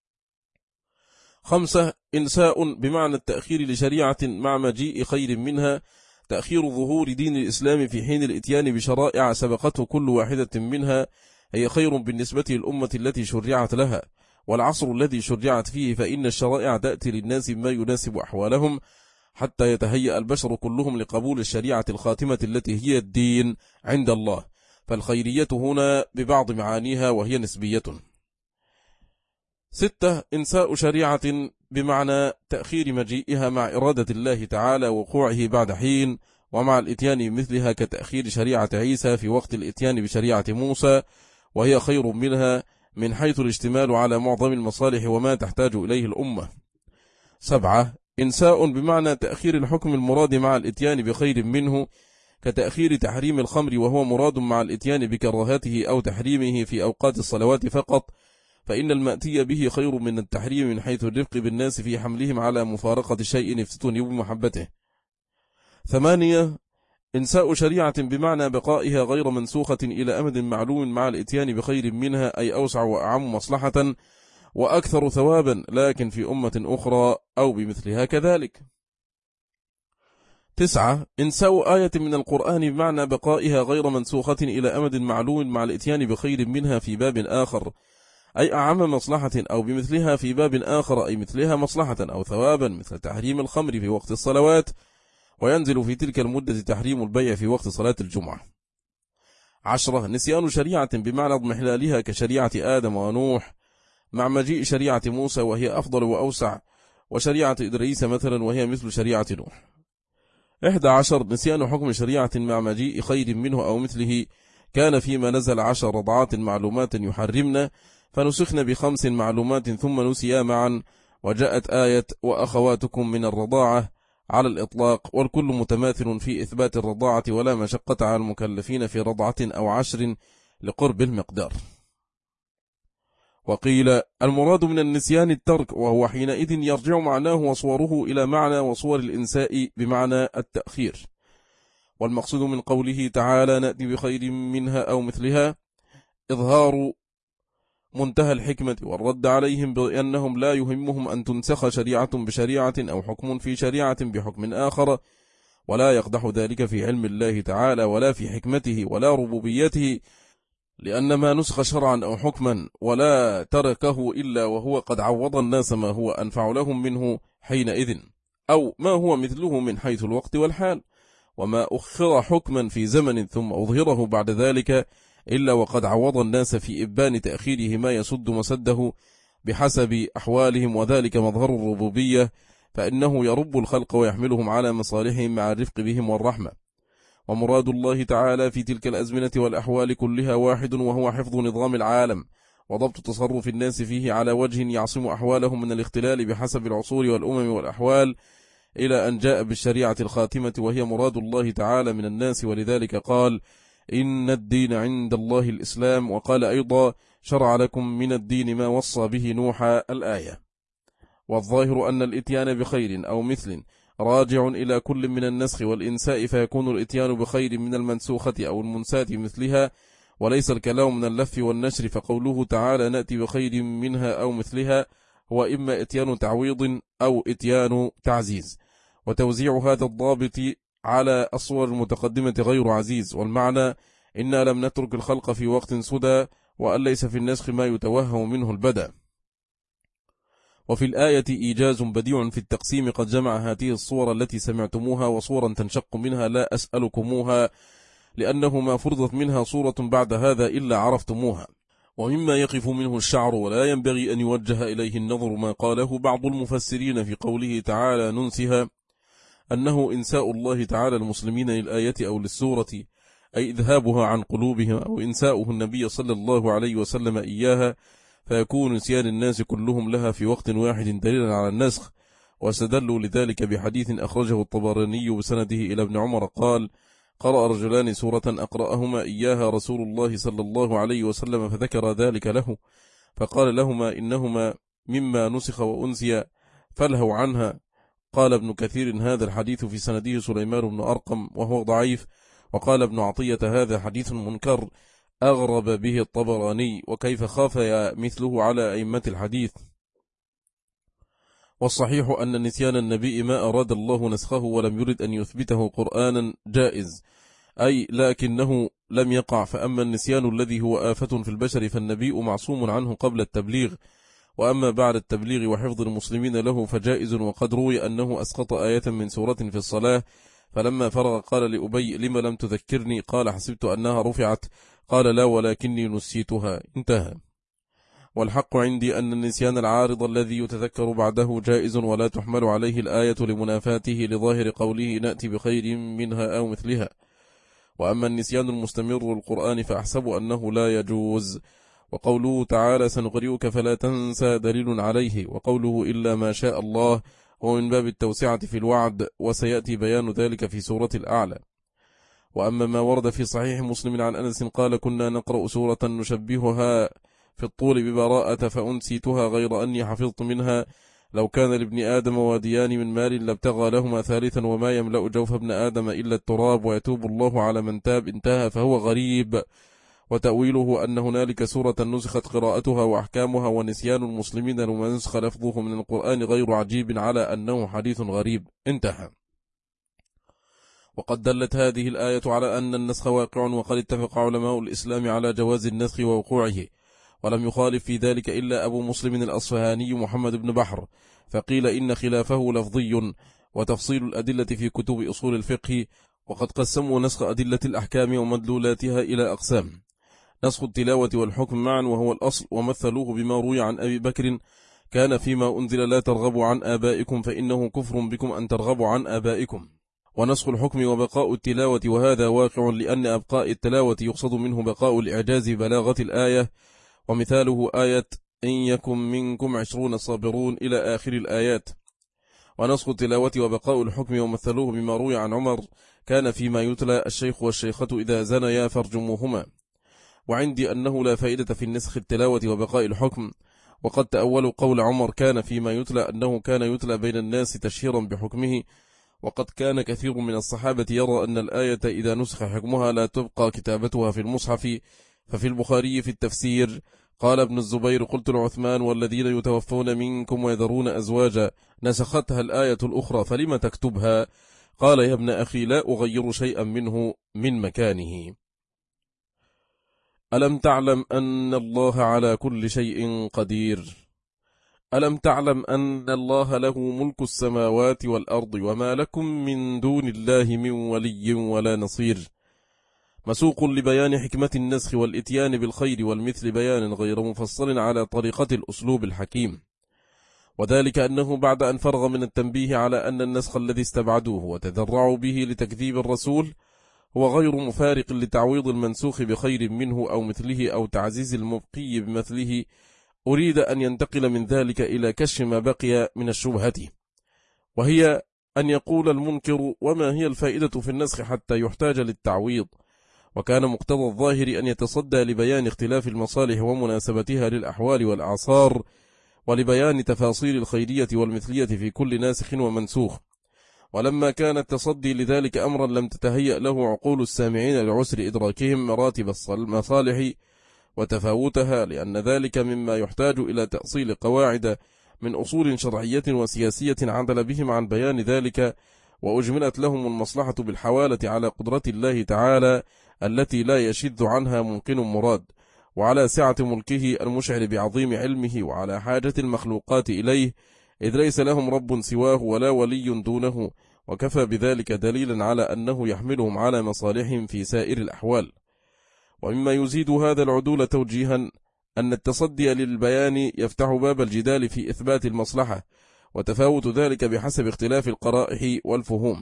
5. إنساء بمعنى التأخير لشريعة مع مجيء خير منها، تأخير ظهور دين الإسلام في حين الإتيان بشرائع سبقته كل واحدة منها هي خير بالنسبة للأمة التي شرعت لها والعصر الذي شرعت فيه، فإن الشرائع تأتي للناس بما يناسب أحوالهم حتى يتهيأ البشر كلهم لقبول الشريعة الخاتمة التي هي الدين عند الله، فالخيرية هنا ببعض معانيها وهي نسبية. 6. إنساء شريعة بمعنى تأخير مجيئها مع إرادة الله تعالى وقوعه بعد حين، ومع الإتيان بمثلها كتأخير شريعة عيسى في وقت الإتيان بشريعة موسى، وهي خير منها من حيث الاشتمال على معظم المصالح وما تحتاج إليه الأمة. 7. إنساء بمعنى تأخير الحكم المراد مع الإتيان بخير منه كتأخير تحريم الخمر، وهو مراد مع الإتيان بكراهته أو تحريمه في أوقات الصلوات فقط، فإن المأتي به خير من التحريم من حيث الرفق بالناس في حملهم على مفارقة شيء يفتتني بمحبته. 8. إنساء شريعة بمعنى بقائها غير منسوخة إلى أمد معلوم مع الإتيان بخير منها، أي أوسع وأعم مصلحة وأكثر ثوابا، لكن في أمة أخرى أو بمثلها كذلك. 9. إنساء آية من القرآن بمعنى بقائها غير منسوخة إلى أمد معلوم مع الإتيان بخير منها في باب آخر، أي أعم مصلحة، أو بمثلها في باب آخر أي مثلها مصلحة أو ثوابا، مثل تحريم الخمر في وقت الصلوات، وينزل في تلك المدة تحريم البيع في وقت صلاة الجمعة. 10. نسيان شريعة بمعنى اضمحلالها كشريعة آدم ونوح مع مجيء شريعة موسى وهي أفضل وأوسع، وشريعة إدريس مثلا وهي مثل شريعة نوح. 11. نسيان حكم شريعة مع مجيء خير منه أو مثله، كان فيما نزل 10 رضعات معلومات يحرمنا فنسخن ب5 معلومات ثم نسيا معا، وجاءت آية وأخواتكم من الرضاعة على الإطلاق، والكل متماثل في إثبات الرضاعة ولا مشقة على المكلفين في رضعة أو 10 لقرب المقدار. وقيل المراد من النسيان الترك، وهو حينئذ يرجع معناه وصوره إلى معنى وصور الإنساء بمعنى التأخير. والمقصود من قوله تعالى نأتي بخير منها أو مثلها إظهار منتهى الحكمة والرد عليهم بأنهم لا يهمهم أن تنسخ شريعة بشريعة أو حكم في شريعة بحكم آخر، ولا يقدح ذلك في علم الله تعالى ولا في حكمته ولا ربوبيته، لأن ما نسخ شرعا أو حكما ولا تركه إلا وهو قد عوض الناس ما هو أنفع لهم منه حينئذ، أو ما هو مثله من حيث الوقت والحال، وما أخر حكما في زمن ثم أظهره بعد ذلك إلا وقد عوض الناس في إبان تأخيره ما يسد مسده بحسب أحوالهم، وذلك مظهر الربوبية، فإنه يرب الخلق ويحملهم على مصالحهم مع الرفق بهم والرحمة. ومراد الله تعالى في تلك الأزمنة والأحوال كلها واحد، وهو حفظ نظام العالم وضبط تصرف الناس فيه على وجه يعصم أحوالهم من الاختلال بحسب العصور والأمم والأحوال، إلى أن جاء بالشريعة الخاتمة وهي مراد الله تعالى من الناس. ولذلك قال إن الدين عند الله الإسلام، وقال أيضا شرع لكم من الدين ما وصى به نوحا الآية. والظاهر أن الإتيان بخير أو مثل راجع إلى كل من النسخ والإنساء، فيكون الإتيان بخير من المنسوخة أو المنساة مثلها، وليس الكلام من اللف والنشر. فقوله تعالى نأتي بخير منها أو مثلها هو إما إتيان تعويض أو إتيان تعزيز، وتوزيع هذا الضابط على الصور المتقدمة غير عزيز. والمعنى إنا لم نترك الخلق في وقت سدى، وأن ليس في النسخ ما يتوهم منه البدء. وفي الآية إيجاز بديع في التقسيم قد جمع هذه الصور التي سمعتموها وصورا تنشق منها لا أسألكموها، لأنه ما فرضت منها صورة بعد هذا إلا عرفتموها. ومما يقف منه الشعر ولا ينبغي أن يوجه إليه النظر ما قاله بعض المفسرين في قوله تعالى ننسها، أنه إنساء الله تعالى المسلمين للآية أو للسورة، أي إذهابها عن قلوبهم، أو إنساؤه النبي صلى الله عليه وسلم إياها، فيكون نسيان الناس كلهم لها في وقت واحد دليلا على النسخ. واستدلوا لذلك بحديث أخرجه الطبراني بسنده إلى ابن عمر قال قرأ رجلان سورة أقرأهما إياها رسول الله صلى الله عليه وسلم، فذكر ذلك له، فقال لهما إنهما مما نسخ وأنسي فالهوا عنها. قال ابن كثير هذا الحديث في سنده سليمان بن أرقم وهو ضعيف. وقال ابن عطية هذا حديث منكر أغرب به الطبراني، وكيف خاف مثله على أئمة الحديث. والصحيح أن نسيان النبي ما أراد الله نسخه ولم يرد أن يثبته قرآنا جائز، أي لكنه لم يقع. فأما النسيان الذي هو آفة في البشر فالنبي معصوم عنه قبل التبليغ، وأما بعد التبليغ وحفظ المسلمين له فجائز. وقد روي أنه أسقط آية من سورة في الصلاة، فلما فرغ قال لأبي لما لم تذكرني؟ قال حسبت أنها رفعت، قال لا ولكني نسيتها. انتهى. والحق عندي أن النسيان العارض الذي يتذكر بعده جائز، ولا تحمل عليه الآية لمنافاته لظاهر قوله نأتي بخير منها أو مثلها. وأما النسيان المستمر للقرآن فأحسب أنه لا يجوز. وقوله تعالى سنقرئك فلا تنسى دليل عليه، وقوله إلا ما شاء الله هو من باب التوسعة في الوعد، وسيأتي بيان ذلك في سورة الأعلى. وأما ما ورد في صحيح مسلم عن أنس قال كنا نقرأ سورة نشبهها في الطول ببراءة فأنسيتها، غير أني حفظت منها لو كان لابن آدم واديان من مال لابتغى لهما ثالثا، وما يملأ جوف ابن آدم إلا التراب، ويتوب الله على من تاب. انتهى. فهو غريب. وتأويله أن هنالك سورة نسخت قراءتها وأحكامها، ونسيان المسلمين لما نسخ لفظه من القرآن غير عجيب على أنه حديث غريب. انتهى. وقد دلت هذه الآية على أن النسخ واقع، وقد اتفق علماء الإسلام على جواز النسخ ووقوعه، ولم يخالف في ذلك إلا أبو مسلم الأصفهاني محمد بن بحر، فقيل إن خلافه لفظي. وتفصيل الأدلة في كتب أصول الفقه. وقد قسموا نسخ أدلة الأحكام ومدلولاتها إلى أقسام: نسخ التلاوة والحكم معا وهو الأصل، ومثلوه بما روي عن أبي بكر كان فيما أنزل لا ترغبوا عن آبائكم فإنه كفر بكم أن ترغبوا عن آبائكم. ونسخ الحكم وبقاء التلاوة، وهذا واقع لأن أبقاء التلاوة يقصد منه بقاء الإعجاز بلاغة الآية، ومثاله آية إن يكن منكم 20 صابرون إلى آخر الآيات. ونسخ التلاوة وبقاء الحكم ومثلوه بما روي عن عمر كان فيما يتلى الشيخ والشيخة إذا زنيا فارجموهما. وعندي أنه لا فائدة في النسخ التلاوة وبقاء الحكم. وقد تأولوا قول عمر كان فيما يتلى أنه كان يتلى بين الناس تشهيرا بحكمه، وقد كان كثير من الصحابة يرى أن الآية إذا نسخ حكمها لا تبقى كتابتها في المصحف. ففي البخاري في التفسير قال ابن الزبير قلت لعثمان والذين يتوفون منكم ويذرون أزواجا نسختها الآية الأخرى فلم تكتبها؟ قال يا ابن أخي لا أغير شيئا منه من مكانه. ألم تعلم أن الله على كل شيء قدير؟ ألم تعلم أن الله له ملك السماوات والأرض وما لكم من دون الله من ولي ولا نصير. مسوق لبيان حكمة النسخ والإتيان بالخير والمثل بيان غير مفصل على طريقة الأسلوب الحكيم، وذلك أنه بعد أن فرغ من التنبيه على أن النسخ الذي استبعدوه وتذرعوا به لتكذيب الرسول هو غير مفارق لتعويض المنسوخ بخير منه أو مثله أو تعزيز المبقي بمثله، أريد أن ينتقل من ذلك إلى كشف ما بقي من الشبهة، وهي أن يقول المنكر وما هي الفائدة في النسخ حتى يحتاج للتعويض؟ وكان مقتضى الظاهر أن يتصدى لبيان اختلاف المصالح ومناسبتها للأحوال والأعصار، ولبيان تفاصيل الخيرية والمثلية في كل ناسخ ومنسوخ. ولما كان التصدي لذلك أمرا لم تتهيأ له عقول السامعين لعسر إدراكهم مراتب المصالح وتفاوتها، لأن ذلك مما يحتاج إلى تأصيل قواعد من أصول شرعية وسياسية عدل بهم عن بيان ذلك، وأجملت لهم المصلحة بالحوالة على قدرة الله تعالى التي لا يشذ عنها ممكن مراد، وعلى سعة ملكه المشعر بعظيم علمه، وعلى حاجة المخلوقات إليه إذ ليس لهم رب سواه ولا ولي دونه، وكفى بذلك دليلا على أنه يحملهم على مصالحهم في سائر الأحوال. ومما يزيد هذا العدول توجيها أن التصدي للبيان يفتح باب الجدال في إثبات المصلحة، وتفاوت ذلك بحسب اختلاف القرائح والفهوم.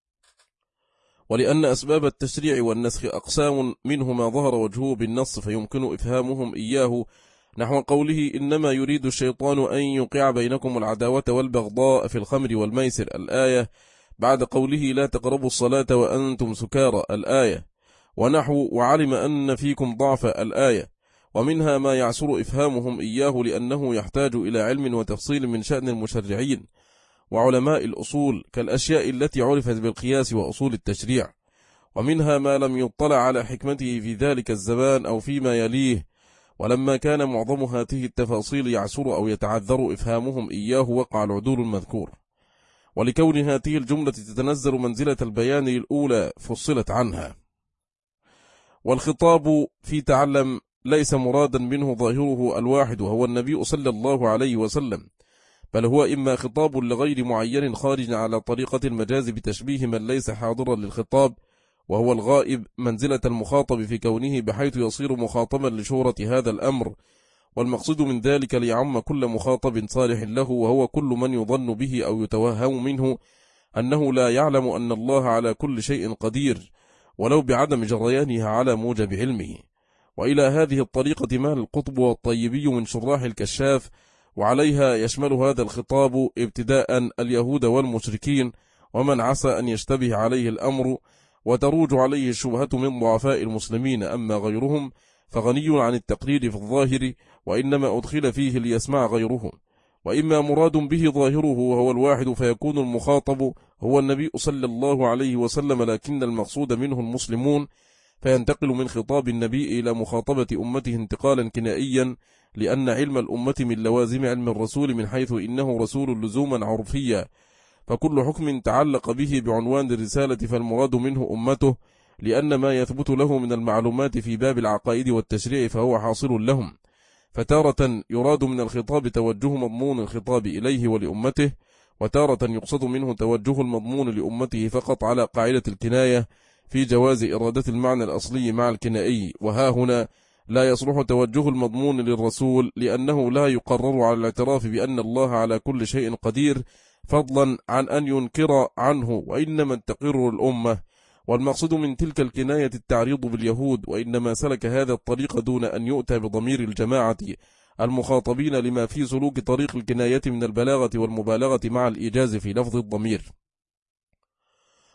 ولأن أسباب التشريع والنسخ أقسام منه ما ظهر وجهه بالنص فيمكن إفهامهم إياه، نحو قوله إنما يريد الشيطان أن يوقع بينكم العداوة والبغضاء في الخمر والميسر الآية، بعد قوله لا تقربوا الصلاة وأنتم سكارى الآية، ونحو وعلم أن فيكم ضعف الآية. ومنها ما يعسر إفهامهم إياه لأنه يحتاج إلى علم وتفصيل من شأن المشرعين وعلماء الأصول كالأشياء التي عرفت بالقياس وأصول التشريع، ومنها ما لم يطلع على حكمته في ذلك الزمان أو فيما يليه. ولما كان معظم هذه التفاصيل يعسر أو يتعذر إفهامهم إياه وقع العدول المذكور، ولكون هذه الجملة تتنزل منزلة البيان الأولى فصلت عنها. والخطاب في تعلم ليس مرادا منه ظاهره الواحد وهو النبي صلى الله عليه وسلم، بل هو إما خطاب لغير معين خارج على طريقة المجاز بتشبيه من ليس حاضرا للخطاب وهو الغائب منزلة المخاطب في كونه، بحيث يصير مخاطبا لشهرة هذا الأمر، والمقصود من ذلك ليعم كل مخاطب صالح له، وهو كل من يظن به أو يتوهم منه أنه لا يعلم أن الله على كل شيء قدير ولو بعدم جريانها على موجب علمه. وإلى هذه الطريقة مال القطب والطيبي من شراح الكشاف، وعليها يشمل هذا الخطاب ابتداء اليهود والمشركين ومن عسى أن يشتبه عليه الأمر وتروج عليه الشبهة من ضعفاء المسلمين، أما غيرهم فغني عن التقرير في الظاهر، وإنما أدخل فيه ليسمع غيره. وإما مراد به ظاهره وهو الواحد فيكون المخاطب هو النبي صلى الله عليه وسلم، لكن المقصود منه المسلمون، فينتقل من خطاب النبي إلى مخاطبة أمته انتقالا كنائيا، لأن علم الأمة من لوازم علم الرسول من حيث إنه رسول لزوما عرفيا، فكل حكم تعلق به بعنوان الرسالة فالمراد منه أمته، لأن ما يثبت له من المعلومات في باب العقائد والتشريع فهو حاصل لهم. فتارة يراد من الخطاب توجه مضمون الخطاب إليه ولأمته، وتارة يقصد منه توجه المضمون لأمته فقط على قاعدة الكناية في جواز إرادة المعنى الأصلي مع الكنائي. وها هنا لا يصلح توجه المضمون للرسول، لأنه لا يقرر على الاعتراف بأن الله على كل شيء قدير فضلا عن أن ينكر عنه، وإنما تقر الأمة. والمقصود من تلك الكناية التعريض باليهود، وإنما سلك هذا الطريق دون أن يؤتى بضمير الجماعة المخاطبين لما في سلوك طريق الكناية من البلاغة والمبالغة مع الإيجاز في لفظ الضمير.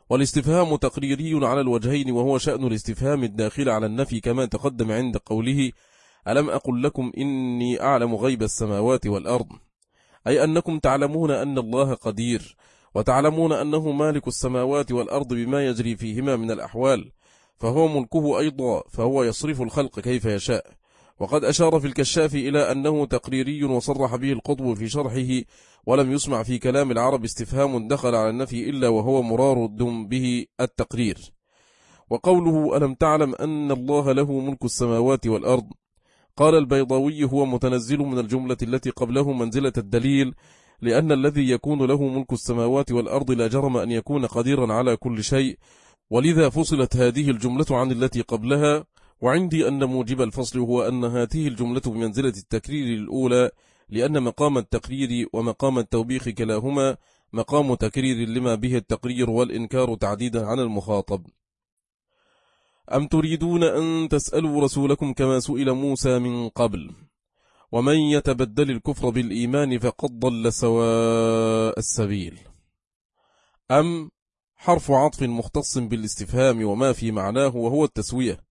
والاستفهام تقريري على الوجهين، وهو شأن الاستفهام الداخل على النفي كما تقدم عند قوله ألم أقل لكم إني أعلم غيب السماوات والأرض، أي أنكم تعلمون أن الله قدير، وتعلمون أنه مالك السماوات والأرض بما يجري فيهما من الأحوال، فهو ملكه أيضا، فهو يصرف الخلق كيف يشاء. وقد أشار في الكشاف إلى أنه تقريري، وصرح به القطب في شرحه: ولم يسمع في كلام العرب استفهام دخل على النفي إلا وهو مراد به التقرير. وقوله ألم تعلم أن الله له ملك السماوات والأرض، قال البيضاوي هو متنزل من الجملة التي قبله منزلة الدليل، لأن الذي يكون له ملك السماوات والأرض لا جرم أن يكون قديرا على كل شيء، ولذا فصلت هذه الجملة عن التي قبلها. وعندي أن موجب الفصل هو أن هذه الجملة بمنزلة التكرير الأولى، لأن مقام التقرير ومقام التوبيخ كلاهما مقام تكرير لما به التقرير والإنكار تعديدا عن المخاطب. أم تريدون أن تسألوا رسولكم كما سئل موسى من قبل، ومن يتبدل الكفر بالإيمان فقد ضل سواء السبيل. أم حرف عطف مختص بالاستفهام وما في معناه وهو التسوية،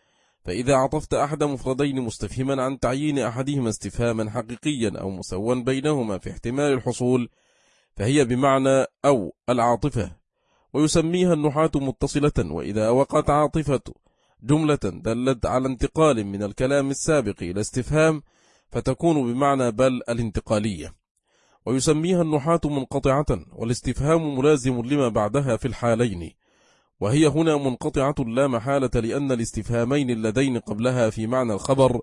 فإذا عطفت أحد مفردين مستفهما عن تعيين أحدهما استفهاما حقيقيا أو مسوى بينهما في احتمال الحصول، فهي بمعنى أو العاطفة، ويسميها النحاة متصلة. وإذا وقعت عاطفة جملة دلت على انتقال من الكلام السابق إلى استفهام، فتكون بمعنى بل الانتقالية. ويسميها النحاة منقطعة، والاستفهام ملازم لما بعدها في الحالين، وهي هنا منقطعة لا محالة، لأن الاستفهامين اللذين قبلها في معنى الخبر،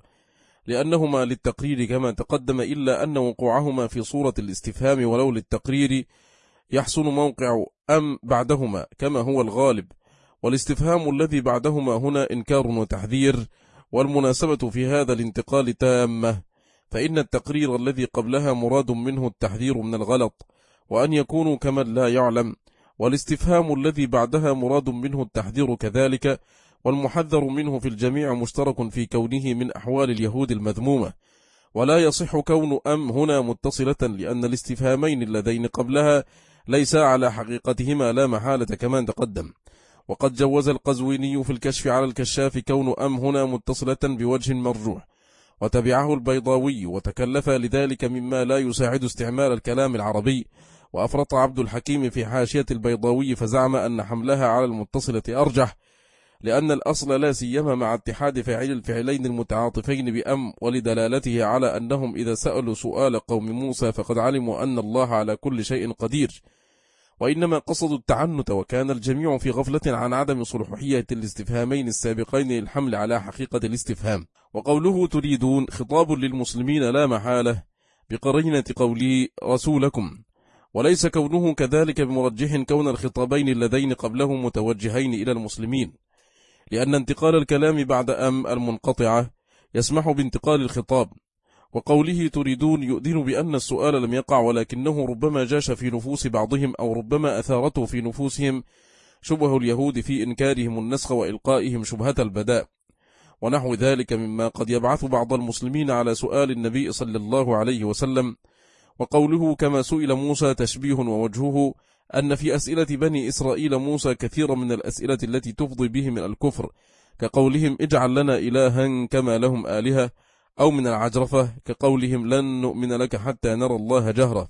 لأنهما للتقرير كما تقدم، إلا أن وقوعهما في صورة الاستفهام ولو للتقرير يحصل موقع أم بعدهما كما هو الغالب. والاستفهام الذي بعدهما هنا إنكار وتحذير، والمناسبة في هذا الانتقال تامة، فإن التقرير الذي قبلها مراد منه التحذير من الغلط وأن يكونوا كمن لا يعلم، والاستفهام الذي بعدها مراد منه التحذير كذلك، والمحذر منه في الجميع مشترك في كونه من أحوال اليهود المذمومة. ولا يصح كون أم هنا متصلة، لأن الاستفهامين اللذين قبلها ليس على حقيقتهما لا محالة كما تقدم. وقد جوز القزويني في الكشف على الكشاف كون أم هنا متصلة بوجه مرجوح، وتبعه البيضاوي، وتكلف لذلك مما لا يساعد استعمال الكلام العربي. وأفرط عبد الحكيم في حاشية البيضاوي فزعم أن حملها على المتصلة أرجح، لأن الأصل لا سيما مع اتحاد فاعل الفعلين المتعاطفين بأم، ولدلالته على أنهم إذا سألوا سؤال قوم موسى فقد علموا أن الله على كل شيء قدير، وإنما قصدوا التعنت، وكان الجميع في غفلة عن عدم صلوحية الاستفهامين السابقين للحمل على حقيقة الاستفهام. وقوله تريدون خطاب للمسلمين لا محالة بقرينة قوله رسولكم، وليس كونه كذلك بمرجح كون الخطابين اللذين قبله متوجهين إلى المسلمين، لأن انتقال الكلام بعد أم المنقطعة يسمح بانتقال الخطاب. وقوله تريدون يؤذن بأن السؤال لم يقع، ولكنه ربما جاش في نفوس بعضهم، أو ربما أثارته في نفوسهم شبه اليهود في إنكارهم النسخ وإلقائهم شبهة البداء، ونحو ذلك مما قد يبعث بعض المسلمين على سؤال النبي صلى الله عليه وسلم. وقوله كما سئل موسى تشبيه، ووجهه أن في أسئلة بني إسرائيل موسى كثير من الأسئلة التي تفضي به من الكفر، كقولهم اجعل لنا إلها كما لهم آلهة، أو من العجرفة كقولهم لن نؤمن لك حتى نرى الله جهرة.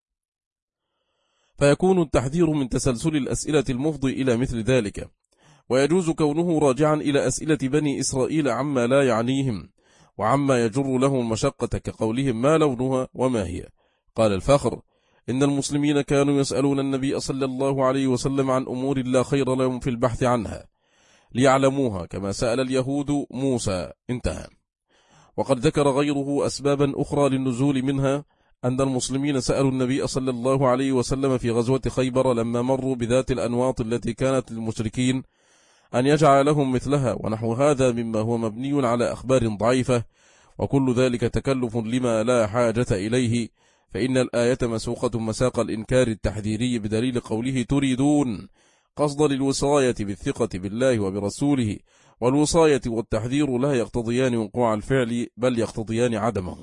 فيكون التحذير من تسلسل الأسئلة المفضي إلى مثل ذلك، ويجوز كونه راجعا إلى أسئلة بني إسرائيل عما لا يعنيهم وعما يجر لهم المشقة، كقولهم ما لونها وما هي. قال الفخر إن المسلمين كانوا يسألون النبي صلى الله عليه وسلم عن أمور لا خير لهم في البحث عنها ليعلموها، كما سأل اليهود موسى. انتهى. وقد ذكر غيره أسبابا أخرى للنزول، منها أن المسلمين سألوا النبي صلى الله عليه وسلم في غزوة خيبر لما مروا بذات الأنواط التي كانت للمشركين أن يجعل لهم مثلها، ونحو هذا مما هو مبني على أخبار ضعيفة، وكل ذلك تكلف لما لا حاجة إليه، فإن الآية مسوقة مساق الإنكار التحذيري بدليل قوله تريدون، قصد للوصاية بالثقة بالله وبرسوله، والوصاية والتحذير لا يقتضيان وقوع الفعل بل يقتضيان عدمه.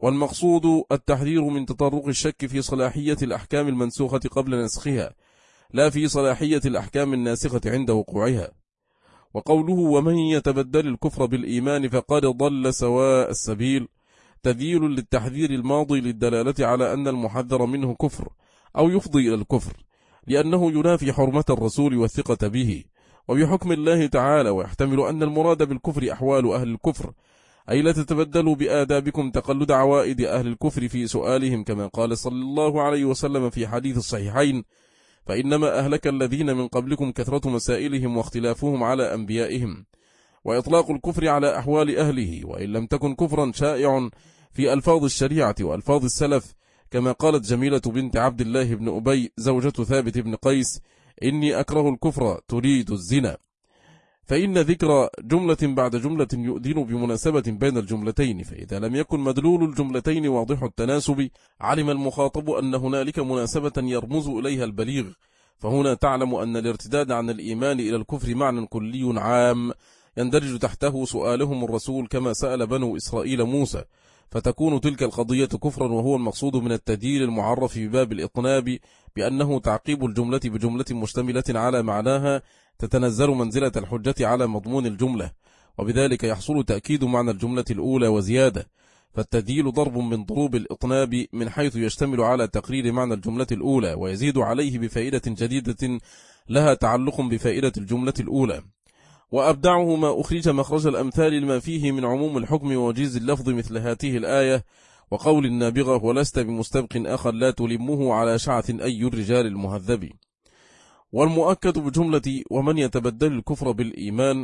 والمقصود التحذير من تطرق الشك في صلاحية الأحكام المنسوخة قبل نسخها، لا في صلاحية الأحكام الناسخة عند وقوعها. وقوله ومن يتبدل الكفر بالإيمان فقد ضل سواء السبيل تذييل للتحذير الماضي للدلالة على أن المحذر منه كفر أو يفضي إلى الكفر، لأنه ينافي حرمة الرسول والثقة به وبحكم الله تعالى، ويحتمل أن المراد بالكفر أحوال أهل الكفر، أي لا تتبدلوا بآدابكم تقلد عوائد أهل الكفر في سؤالهم، كما قال صلى الله عليه وسلم في حديث الصحيحين فإنما أهلك الذين من قبلكم كثرة مسائلهم واختلافهم على أنبيائهم. وإطلاق الكفر على أحوال أهله وإن لم تكن كفرا شائع في ألفاظ الشريعة وألفاظ السلف، كما قالت جميلة بنت عبد الله بن أبي زوجة ثابت بن قيس إني أكره الكفر تريد الزنا، فإن ذكر جملة بعد جملة يؤذن بمناسبة بين الجملتين، فإذا لم يكن مدلول الجملتين واضح التناسب علم المخاطب أن هنالك مناسبة يرمز إليها البليغ، فهنا تعلم أن الارتداد عن الإيمان إلى الكفر معنى كلي عام يندرج تحته سؤالهم الرسول كما سأل بنو إسرائيل موسى، فتكون تلك القضية كفرا، وهو المقصود من التدليل المعرف بباب الإطناب بأنه تعقيب الجملة بجملة مشتملة على معناها تتنزل منزلة الحجة على مضمون الجملة، وبذلك يحصل تأكيد معنى الجملة الأولى وزيادة، فالتدليل ضرب من ضروب الإطناب من حيث يشتمل على تقرير معنى الجملة الأولى ويزيد عليه بفائدة جديدة لها تعلق بفائدة الجملة الأولى. وأبدعه ما أخرج مخرج الأمثال لما فيه من عموم الحكم ووجيز اللفظ مثل هاته الآية وقول النابغة ولست بمستبق أخا لا تلمه على شعث أي الرجال المهذب. والمؤكد بجملة ومن يتبدل الكفر بالإيمان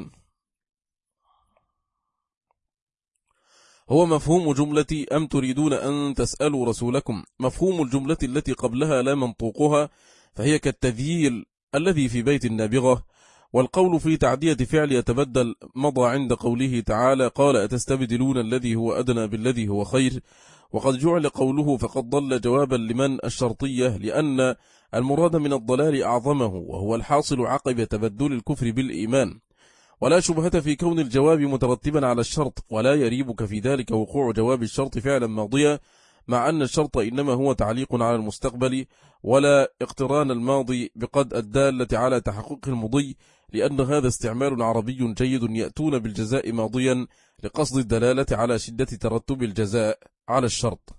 هو مفهوم جملة أم تريدون أن تسألوا رسولكم، مفهوم الجملة التي قبلها لا منطوقها، فهي كالتذييل الذي في بيت النابغة. والقول في تعدية فعل يتبدل مضى عند قوله تعالى قال أتستبدلون الذي هو أدنى بالذي هو خير، وقد جعل قوله فقد ضل جوابا لمن الشرطية، لأن المراد من الضلال أعظمه وهو الحاصل عقب تبدل الكفر بالإيمان، ولا شبهة في كون الجواب مترتبا على الشرط، ولا يريبك في ذلك وقوع جواب الشرط فعلا ماضيا، مع أن الشرط إنما هو تعليق على المستقبل ولا اقتران الماضي بقد الدالة على تحقق المضي، لأن هذا استعمال عربي جيد يأتون بالجزاء ماضيا لقصد الدلالة على شدة ترتب الجزاء على الشرط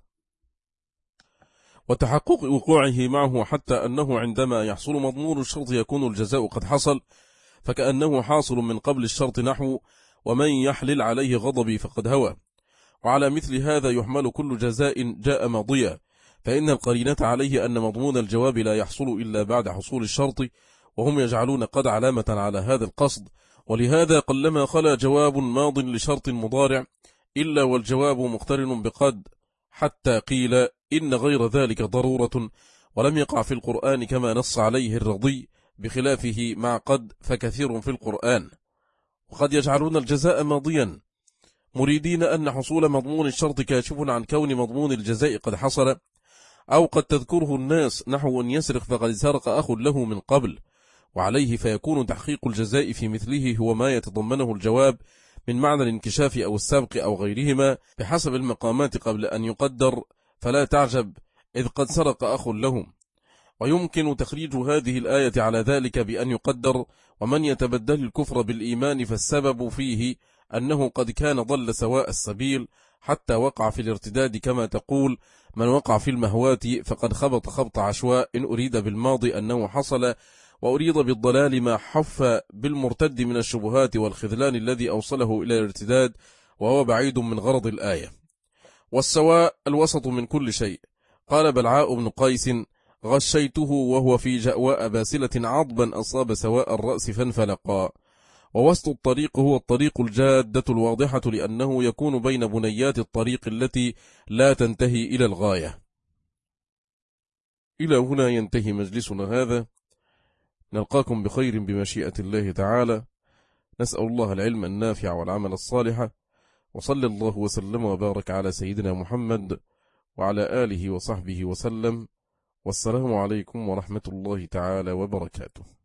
وتحقق وقوعه معه، حتى أنه عندما يحصل مضمون الشرط يكون الجزاء قد حصل، فكأنه حاصل من قبل الشرط نحو ومن يحلل عليه غضبي فقد هوى. وعلى مثل هذا يحمل كل جزاء جاء ماضيا، فإن القرينة عليه أن مضمون الجواب لا يحصل إلا بعد حصول الشرط، وهم يجعلون قد علامة على هذا القصد، ولهذا قلما خلا جواب ماض لشرط مضارع إلا والجواب مقترن بقد، حتى قيل إن غير ذلك ضرورة، ولم يقع في القرآن كما نص عليه الرضي، بخلافه مع قد فكثير في القرآن. وقد يجعلون الجزاء ماضيا مريدين أن حصول مضمون الشرط كاشف عن كون مضمون الجزاء قد حصل، أو قد تذكره الناس نحو أن يسرق فقد سرق أخ له من قبل، وعليه فيكون تحقيق الجزاء في مثله هو ما يتضمنه الجواب من معنى الانكشاف أو السبق أو غيرهما بحسب المقامات قبل أن يقدر، فلا تعجب إذ قد سرق أخ لهم. ويمكن تخريج هذه الآية على ذلك بأن يقدر ومن يتبدل الكفر بالإيمان، فالسبب فيه أنه قد كان ضل سواء السبيل حتى وقع في الارتداد، كما تقول من وقع في المهوات فقد خبط خبط عشواء، إن أريد بالماضي أنه حصل، وأريد بالضلال ما حف بالمرتد من الشبهات والخذلان الذي أوصله إلى الارتداد، وهو بعيد من غرض الآية. والسواء الوسط من كل شيء. قال بلعاء بن قيس غشيته وهو في جأواء باسلة عضبا أصاب سواء الرأس فانفلقا. ووسط الطريق هو الطريق الجادة الواضحة، لأنه يكون بين بنيات الطريق التي لا تنتهي إلى الغاية. إلى هنا ينتهي مجلسنا هذا، نلقاكم بخير بمشيئة الله تعالى. نسأل الله العلم النافع والعمل الصالح، وصلى الله وسلم وبارك على سيدنا محمد وعلى آله وصحبه وسلم، والسلام عليكم ورحمة الله تعالى وبركاته.